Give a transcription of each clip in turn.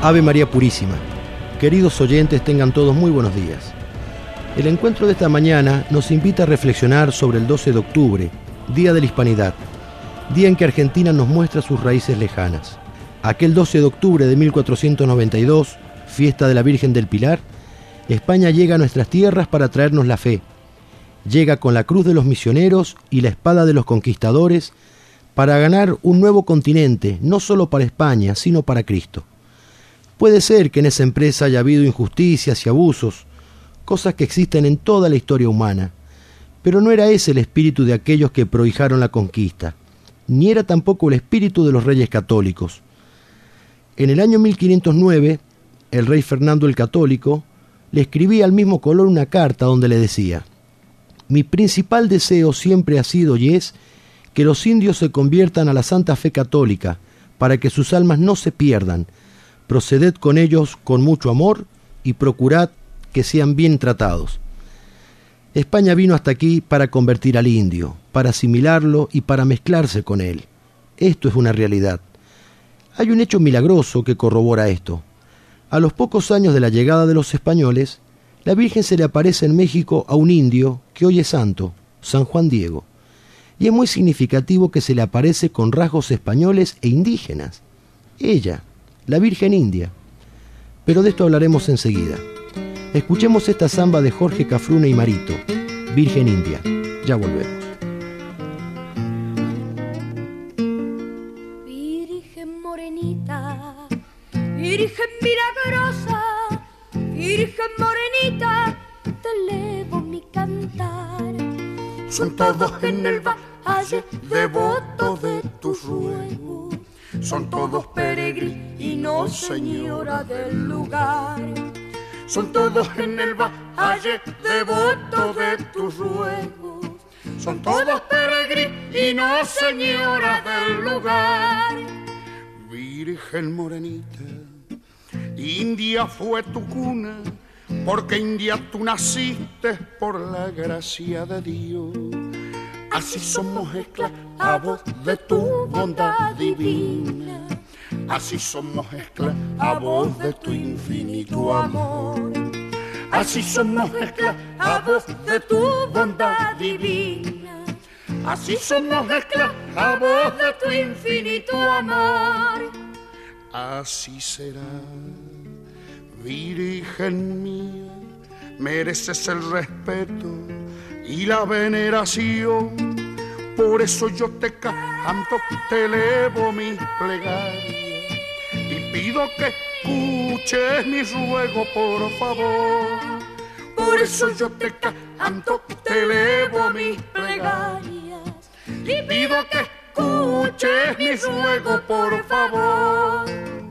Ave María Purísima. Queridos oyentes, tengan todos muy buenos días. El encuentro de esta mañana nos invita a reflexionar sobre el 12 de octubre, Día de la Hispanidad, día en que Argentina nos muestra sus raíces lejanas. Aquel 12 de octubre de 1492, fiesta de la Virgen del Pilar, España llega a nuestras tierras para traernos la fe. Llega con la cruz de los misioneros y la espada de los conquistadores para ganar un nuevo continente, no solo para España, sino para Cristo. Puede ser que en esa empresa haya habido injusticias y abusos, cosas que existen en toda la historia humana, pero no era ese el espíritu de aquellos que prohijaron la conquista, ni era tampoco el espíritu de los reyes católicos. En el año 1509, el rey Fernando el Católico le escribía al mismo Colón una carta donde le decía: «Mi principal deseo siempre ha sido y es que los indios se conviertan a la santa fe católica, para que sus almas no se pierdan. Proceded con ellos con mucho amor y procurad que sean bien tratados». España vino hasta aquí para convertir al indio, para asimilarlo y para mezclarse con él. Esto es una realidad. Hay un hecho milagroso que corrobora esto. A los pocos años de la llegada de los españoles, la Virgen se le aparece en México a un indio que hoy es santo, San Juan Diego. Y es muy significativo que se le aparece con rasgos españoles e indígenas. Ella, la Virgen India. Pero de esto hablaremos enseguida. Escuchemos esta samba de Jorge Cafrune y Marito, Virgen India. Ya volvemos. Virgen morenita, Virgen milagrosa, Virgen morenita, te elevo mi cantar. Son todos en el valle devotos de tus ruegos, son todos peregrinos, Señora del lugar. Son todos en el valle devotos de tus ruegos, son todos peregrinos, Señora del lugar. Virgen morenita, India fue tu cuna, porque India tú naciste por la gracia de Dios. Así somos esclavos de tu bondad divina, así somos esclavos de tu infinito amor. Así somos esclavos de tu bondad divina, así somos esclavos de tu infinito amor. Así será, Virgen mía, mereces el respeto y la veneración. Por eso yo te canto, te elevo mis plegarias y pido que escuches mi ruego, por favor. Por eso yo te canto, te elevo mis plegarias y pido que escuches mi ruego, por favor.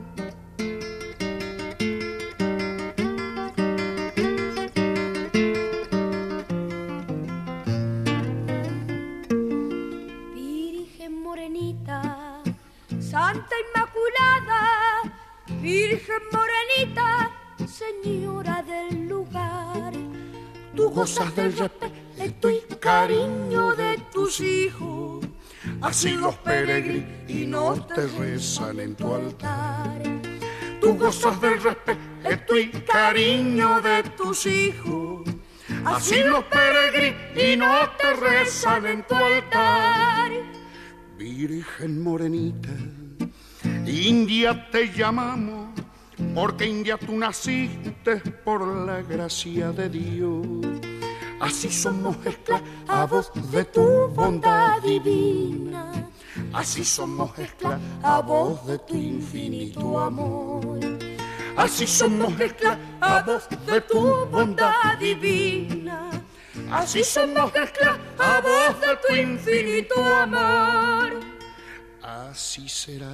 Santa Inmaculada, Virgen morenita, Señora del lugar. Tú gozas del respeto y cariño de tus hijos, así los peregrinos te rezan en tu altar. Tú gozas del respeto y cariño de tus hijos, así los peregrinos te rezan en tu altar. Virgen morenita, India te llamamos, porque India tú naciste por la gracia de Dios. Así somos esclavos de tu bondad divina, así somos esclavos de tu infinito amor. Así somos esclavos de tu bondad divina, así somos esclavos de tu infinito amor. Así será,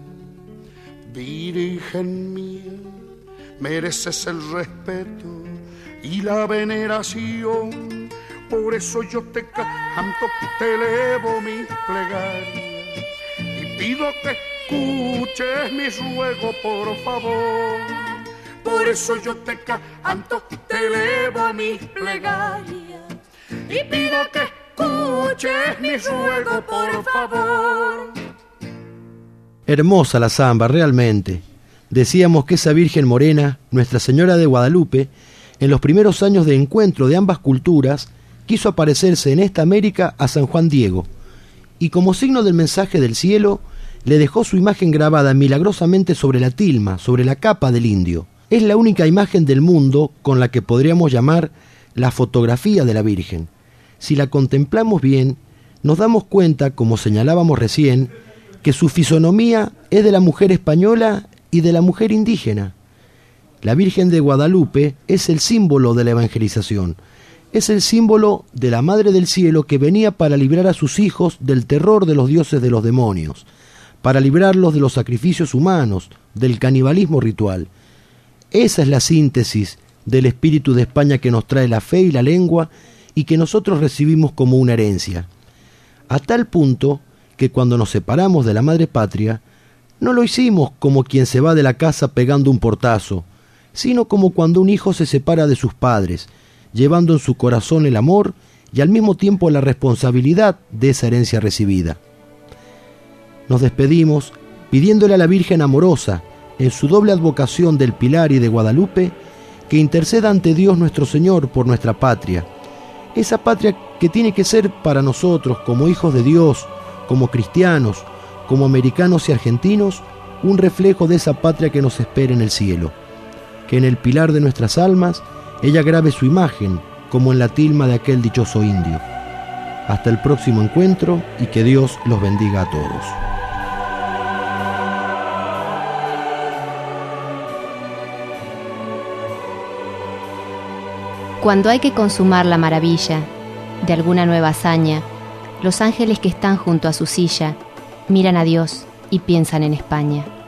Virgen mía, mereces el respeto y la veneración. Por eso yo te canto, te elevo mis plegarias y pido que escuches mi ruego, por favor. Por eso yo te canto, te elevo mis plegarias y pido que escuches mi ruego, por favor. Hermosa la samba, realmente. Decíamos que esa Virgen morena, Nuestra Señora de Guadalupe, en los primeros años de encuentro de ambas culturas, quiso aparecerse en esta América a San Juan Diego, y como signo del mensaje del cielo, le dejó su imagen grabada milagrosamente sobre la tilma, sobre la capa del indio. Es la única imagen del mundo con la que podríamos llamar la fotografía de la Virgen. Si la contemplamos bien, nos damos cuenta, como señalábamos recién, que su fisonomía es de la mujer española y de la mujer indígena. La Virgen de Guadalupe es el símbolo de la evangelización, es el símbolo de la Madre del Cielo que venía para librar a sus hijos del terror de los dioses de los demonios, para librarlos de los sacrificios humanos, del canibalismo ritual. Esa es la síntesis del espíritu de España que nos trae la fe y la lengua y que nosotros recibimos como una herencia. A tal punto que cuando nos separamos de la Madre Patria, no lo hicimos como quien se va de la casa pegando un portazo, sino como cuando un hijo se separa de sus padres, llevando en su corazón el amor y al mismo tiempo la responsabilidad de esa herencia recibida. Nos despedimos pidiéndole a la Virgen amorosa, en su doble advocación del Pilar y de Guadalupe, que interceda ante Dios nuestro Señor por nuestra patria, esa patria que tiene que ser para nosotros, como hijos de Dios, como cristianos, como americanos y argentinos, un reflejo de esa patria que nos espera en el cielo. Que en el pilar de nuestras almas ella grabe su imagen, como en la tilma de aquel dichoso indio. Hasta el próximo encuentro y que Dios los bendiga a todos. Cuando hay que consumar la maravilla de alguna nueva hazaña, los ángeles que están junto a su silla miran a Dios y piensan en España.